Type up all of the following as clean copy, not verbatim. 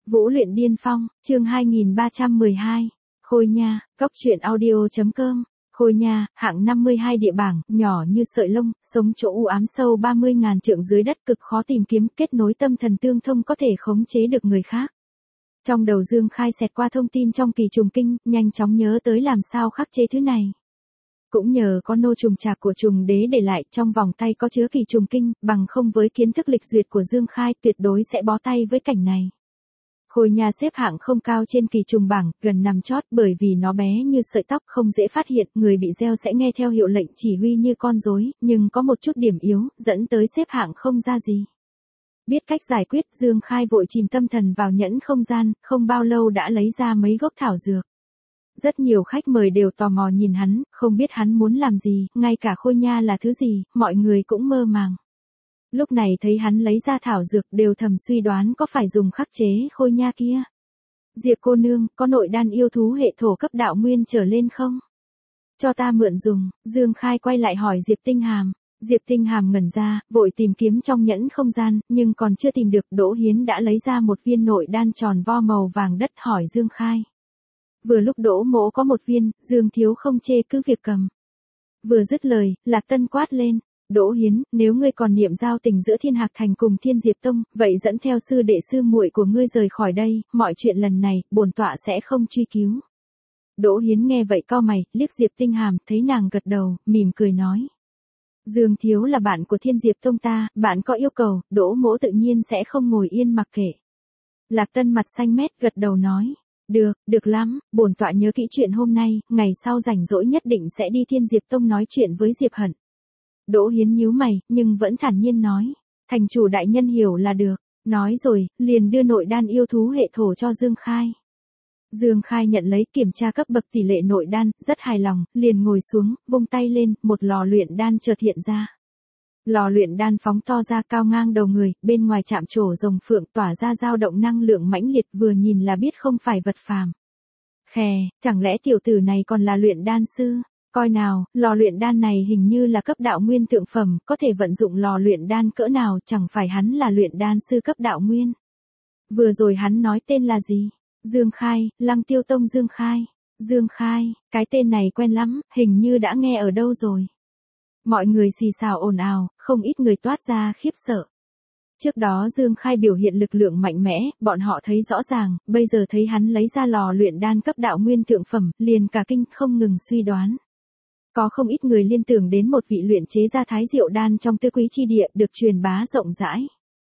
Vũ luyện điên phong, chương 2312. Khôi Nha, góc truyện audio.com. Khôi Nha, hạng 52 địa bảng, nhỏ như sợi lông, sống chỗ u ám sâu 30.000 trượng dưới đất, cực khó tìm kiếm, kết nối tâm thần tương thông, có thể khống chế được người khác. Trong đầu Dương Khai xẹt qua thông tin trong kỳ trùng kinh, nhanh chóng nhớ tới làm sao khắc chế thứ này. Cũng nhờ có nô trùng trạc của trùng đế để lại, trong vòng tay có chứa kỳ trùng kinh, bằng không với kiến thức lịch duyệt của Dương Khai tuyệt đối sẽ bó tay với cảnh này. Khôi Nha xếp hạng không cao trên kỳ trùng bảng, gần nằm chót, bởi vì nó bé như sợi tóc, không dễ phát hiện, người bị gieo sẽ nghe theo hiệu lệnh chỉ huy như con rối, nhưng có một chút điểm yếu, dẫn tới xếp hạng không ra gì. Biết cách giải quyết, Dương Khai vội chìm tâm thần vào nhẫn không gian, không bao lâu đã lấy ra mấy gốc thảo dược. Rất nhiều khách mời đều tò mò nhìn hắn, không biết hắn muốn làm gì, ngay cả Khôi Nha là thứ gì, mọi người cũng mơ màng. Lúc này thấy hắn lấy ra thảo dược đều thầm suy đoán có phải dùng khắc chế Khôi Nha kia. Diệp cô nương, có nội đan yêu thú hệ thổ cấp đạo nguyên trở lên không? Cho ta mượn dùng. Dương Khai quay lại hỏi Diệp Tinh Hàm. Diệp Tinh Hàm ngẩn ra, vội tìm kiếm trong nhẫn không gian, nhưng còn chưa tìm được. Đỗ Hiến đã lấy ra một viên nội đan tròn vo màu vàng đất, hỏi Dương Khai. Vừa lúc Đỗ mỗ có một viên, Dương thiếu không chê cứ việc cầm. Vừa dứt lời, Lạc Tân quát lên. Đỗ Hiến, nếu ngươi còn niệm giao tình giữa Thiên Hạc Thành cùng Thiên Diệp Tông, vậy dẫn theo sư đệ sư muội của ngươi rời khỏi đây, mọi chuyện lần này, bổn tọa sẽ không truy cứu. Đỗ Hiến nghe vậy cau mày, liếc Diệp Tinh Hàm, thấy nàng gật đầu, mỉm cười nói. Dương thiếu là bạn của Thiên Diệp Tông ta, bạn có yêu cầu, Đỗ mỗ tự nhiên sẽ không ngồi yên mặc kệ. Lạc Tân mặt xanh mét gật đầu nói. Được lắm, bổn tọa nhớ kỹ chuyện hôm nay, ngày sau rảnh rỗi nhất định sẽ đi Thiên Diệp Tông nói chuyện với Diệp Hận. Đỗ Hiến nhíu mày, nhưng vẫn thản nhiên nói, thành chủ đại nhân hiểu là được, nói rồi, liền đưa nội đan yêu thú hệ thổ cho Dương Khai. Dương Khai nhận lấy, kiểm tra cấp bậc tỷ lệ nội đan, rất hài lòng, liền ngồi xuống, vung tay lên, một lò luyện đan chợt hiện ra. Lò luyện đan phóng to ra cao ngang đầu người, bên ngoài chạm trổ rồng phượng tỏa ra dao động năng lượng mãnh liệt, vừa nhìn là biết không phải vật phàm. Khè, chẳng lẽ tiểu tử này còn là luyện đan sư? Coi nào, lò luyện đan này hình như là cấp đạo nguyên thượng phẩm, có thể vận dụng lò luyện đan cỡ nào, chẳng phải hắn là luyện đan sư cấp đạo nguyên. Vừa rồi hắn nói tên là gì? Dương Khai, Lăng Tiêu Tông Dương Khai. Dương Khai, cái tên này quen lắm, hình như đã nghe ở đâu rồi. Mọi người xì xào ồn ào, không ít người toát ra khiếp sợ. Trước đó Dương Khai biểu hiện lực lượng mạnh mẽ, bọn họ thấy rõ ràng, bây giờ thấy hắn lấy ra lò luyện đan cấp đạo nguyên thượng phẩm, liền cả kinh không ngừng suy đoán. Có không ít người liên tưởng đến một vị luyện chế ra thái diệu đan trong tứ quý chi địa được truyền bá rộng rãi.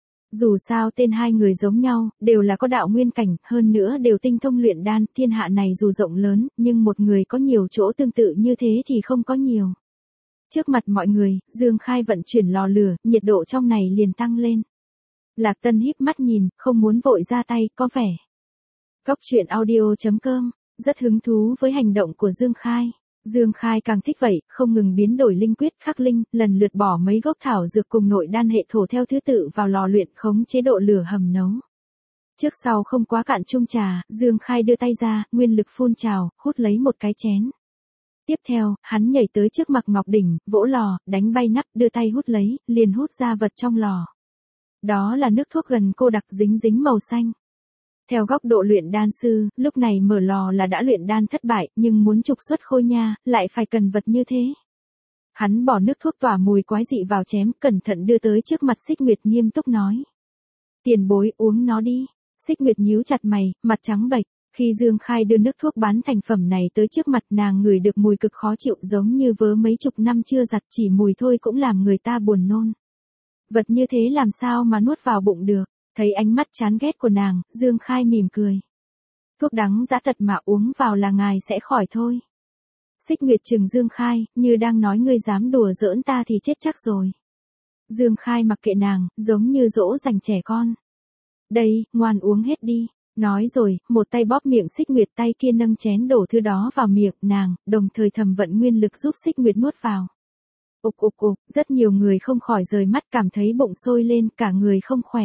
Dù sao tên hai người giống nhau, đều là có đạo nguyên cảnh, hơn nữa đều tinh thông luyện đan, thiên hạ này dù rộng lớn, nhưng một người có nhiều chỗ tương tự như thế thì không có nhiều. Trước mặt mọi người, Dương Khai vận chuyển lò lửa, nhiệt độ trong này liền tăng lên. Lạc Tân híp mắt nhìn, không muốn vội ra tay, có vẻ. Góc truyện audio.com, rất hứng thú với hành động của Dương Khai. Dương Khai càng thích vậy, không ngừng biến đổi linh quyết khắc linh, lần lượt bỏ mấy gốc thảo dược cùng nội đan hệ thổ theo thứ tự vào lò luyện, khống chế độ lửa hầm nấu. Trước sau không quá cạn chung trà, Dương Khai đưa tay ra, nguyên lực phun trào, hút lấy một cái chén. Tiếp theo, hắn nhảy tới trước mặt Ngọc Đỉnh, vỗ lò, đánh bay nắp, đưa tay hút lấy, liền hút ra vật trong lò. Đó là nước thuốc gần cô đặc dính dính màu xanh. Theo góc độ luyện đan sư, lúc này mở lò là đã luyện đan thất bại, nhưng muốn trục xuất Khôi Nha, lại phải cần vật như thế. Hắn bỏ nước thuốc tỏa mùi quái dị vào chén, cẩn thận đưa tới trước mặt Xích Nguyệt, nghiêm túc nói. Tiền bối, uống nó đi. Xích Nguyệt nhíu chặt mày, mặt trắng bệch. Khi Dương Khai đưa nước thuốc bán thành phẩm này tới trước mặt nàng, ngửi được mùi cực khó chịu, giống như vớ mấy chục năm chưa giặt, chỉ mùi thôi cũng làm người ta buồn nôn. Vật như thế làm sao mà nuốt vào bụng được? Thấy ánh mắt chán ghét của nàng, Dương Khai mỉm cười. Thuốc đắng dã thật mà uống vào là ngài sẽ khỏi thôi. Xích Nguyệt trừng Dương Khai, như đang nói ngươi dám đùa giỡn ta thì chết chắc rồi. Dương Khai mặc kệ nàng, giống như dỗ dành trẻ con. Đây, ngoan uống hết đi. Nói rồi, một tay bóp miệng Xích Nguyệt, tay kia nâng chén đổ thứ đó vào miệng nàng, đồng thời thầm vận nguyên lực giúp Xích Nguyệt nuốt vào. Ục, rất nhiều người không khỏi rời mắt, cảm thấy bụng sôi lên, cả người không khỏe.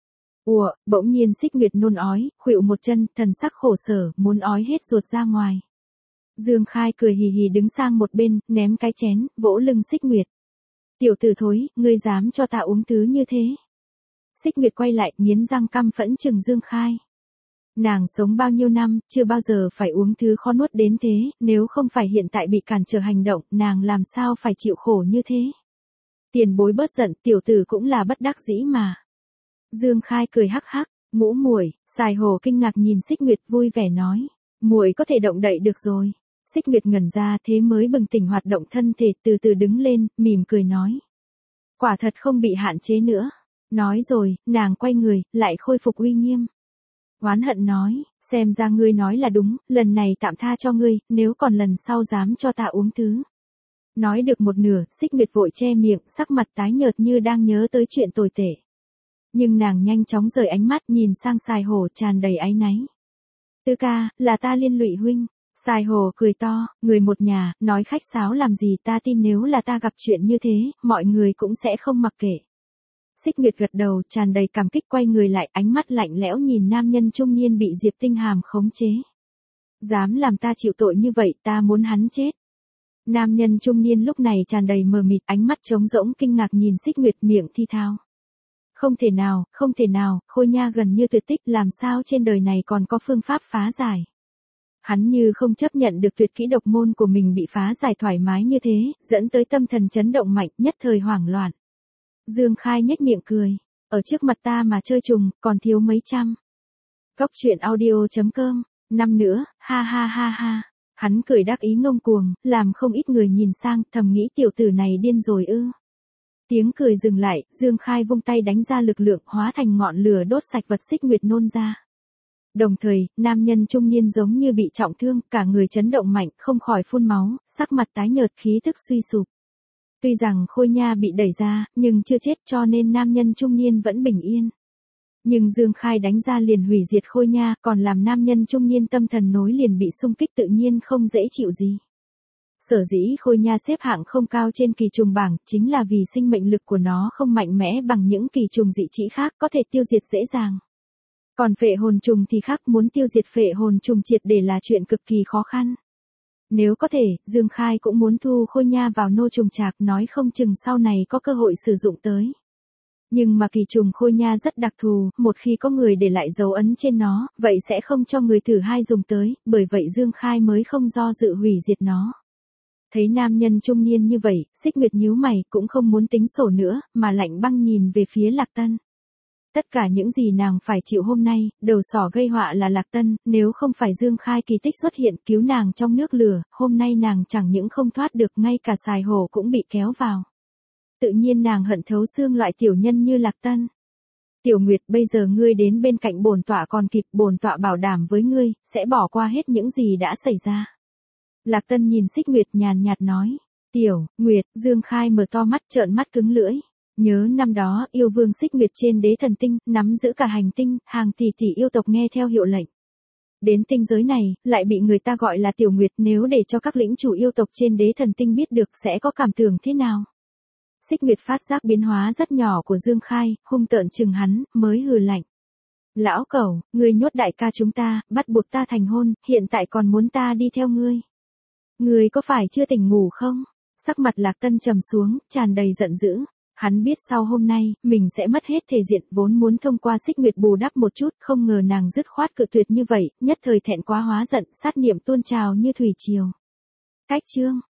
Bỗng nhiên Xích Nguyệt nôn ói, khuỵu một chân, thần sắc khổ sở, muốn ói hết ruột ra ngoài. Dương Khai cười hì hì đứng sang một bên, ném cái chén, vỗ lưng Xích Nguyệt. Tiểu tử thối, ngươi dám cho ta uống thứ như thế? Xích Nguyệt quay lại, nghiến răng căm phẫn chừng Dương Khai. Nàng sống bao nhiêu năm, chưa bao giờ phải uống thứ khó nuốt đến thế, nếu không phải hiện tại bị cản trở hành động, nàng làm sao phải chịu khổ như thế. Tiền bối bớt giận, tiểu tử cũng là bất đắc dĩ mà. Dương Khai cười hắc hắc, ngũ muội, Sài Hồ kinh ngạc nhìn Xích Nguyệt vui vẻ nói, muội có thể động đậy được rồi. Xích Nguyệt ngẩn ra thế mới bừng tỉnh hoạt động thân thể, từ từ đứng lên, mỉm cười nói. Quả thật không bị hạn chế nữa. Nói rồi, nàng quay người, lại khôi phục uy nghiêm. Oán hận nói, xem ra ngươi nói là đúng, lần này tạm tha cho ngươi, nếu còn lần sau dám cho ta uống thứ. Nói được một nửa, Xích Nguyệt vội che miệng, sắc mặt tái nhợt như đang nhớ tới chuyện tồi tệ. Nhưng nàng nhanh chóng rời ánh mắt nhìn sang Sài Hồ tràn đầy áy náy. Tư ca, là ta liên lụy huynh. Sài Hồ cười to, người một nhà, nói khách sáo làm gì, ta tin nếu là ta gặp chuyện như thế, mọi người cũng sẽ không mặc kệ. Xích Nguyệt gật đầu, tràn đầy cảm kích quay người lại, ánh mắt lạnh lẽo nhìn nam nhân trung niên bị Diệp Tinh Hàm khống chế. Dám làm ta chịu tội như vậy, ta muốn hắn chết. Nam nhân trung niên lúc này tràn đầy mờ mịt, ánh mắt trống rỗng kinh ngạc nhìn Xích Nguyệt, miệng thi thao. Không thể nào, Khôi Nha gần như tuyệt tích, làm sao trên đời này còn có phương pháp phá giải. Hắn như không chấp nhận được tuyệt kỹ độc môn của mình bị phá giải thoải mái như thế, dẫn tới tâm thần chấn động mạnh, nhất thời hoảng loạn. Dương Khai nhếch miệng cười, ở trước mặt ta mà chơi trùng, còn thiếu mấy trăm. Góc truyện audio.com, năm nữa, ha ha ha ha. Hắn cười đắc ý ngông cuồng, làm không ít người nhìn sang, thầm nghĩ tiểu tử này điên rồi ư. Tiếng cười dừng lại, Dương Khai vung tay đánh ra lực lượng, hóa thành ngọn lửa đốt sạch vật Xích Nguyệt nôn ra. Đồng thời, nam nhân trung niên giống như bị trọng thương, cả người chấn động mạnh, không khỏi phun máu, sắc mặt tái nhợt, khí thức suy sụp. Tuy rằng Khôi Nha bị đẩy ra, nhưng chưa chết cho nên nam nhân trung niên vẫn bình yên. Nhưng Dương Khai đánh ra liền hủy diệt Khôi Nha, còn làm nam nhân trung niên tâm thần nối liền bị xung kích tự nhiên không dễ chịu gì. Sở dĩ Khôi Nha xếp hạng không cao trên kỳ trùng bảng, chính là vì sinh mệnh lực của nó không mạnh mẽ bằng những kỳ trùng dị trĩ khác, có thể tiêu diệt dễ dàng. Còn phệ hồn trùng thì khác, muốn tiêu diệt phệ hồn trùng triệt để là chuyện cực kỳ khó khăn. Nếu có thể, Dương Khai cũng muốn thu Khôi Nha vào nô trùng trạc, nói không chừng sau này có cơ hội sử dụng tới. Nhưng mà kỳ trùng Khôi Nha rất đặc thù, một khi có người để lại dấu ấn trên nó, vậy sẽ không cho người thử hai dùng tới, bởi vậy Dương Khai mới không do dự hủy diệt nó. Thấy nam nhân trung niên như vậy, Xích Nguyệt nhíu mày, cũng không muốn tính sổ nữa, mà lạnh băng nhìn về phía Lạc Tân. Tất cả những gì nàng phải chịu hôm nay, đầu sỏ gây họa là Lạc Tân, nếu không phải Dương Khai kỳ tích xuất hiện cứu nàng trong nước lửa, hôm nay nàng chẳng những không thoát được, ngay cả Sài Hồ cũng bị kéo vào. Tự nhiên nàng hận thấu xương loại tiểu nhân như Lạc Tân. Tiểu Nguyệt, bây giờ ngươi đến bên cạnh bổn tọa còn kịp, bổn tọa bảo đảm với ngươi, sẽ bỏ qua hết những gì đã xảy ra. Lạc Tân nhìn Xích Nguyệt nhàn nhạt nói. Tiểu Nguyệt, Dương Khai mở to mắt trợn mắt cứng lưỡi. Nhớ năm đó, yêu vương Xích Nguyệt trên đế thần tinh, nắm giữ cả hành tinh, hàng tỷ tỷ yêu tộc nghe theo hiệu lệnh. Đến tinh giới này, lại bị người ta gọi là Tiểu Nguyệt, nếu để cho các lĩnh chủ yêu tộc trên đế thần tinh biết được sẽ có cảm tưởng thế nào. Xích Nguyệt phát giác biến hóa rất nhỏ của Dương Khai, hung tợn chừng hắn, mới hừ lạnh. Lão cẩu, ngươi nhốt đại ca chúng ta, bắt buộc ta thành hôn, hiện tại còn muốn ta đi theo ngươi. Ngươi có phải chưa tỉnh ngủ không? Sắc mặt Lạc Tân trầm xuống, tràn đầy giận dữ. Hắn biết sau hôm nay, mình sẽ mất hết thể diện, vốn muốn thông qua Xích Nguyệt bù đắp một chút, không ngờ nàng dứt khoát cự tuyệt như vậy, nhất thời thẹn quá hóa giận, sát niệm tuôn trào như thủy triều. Cách chương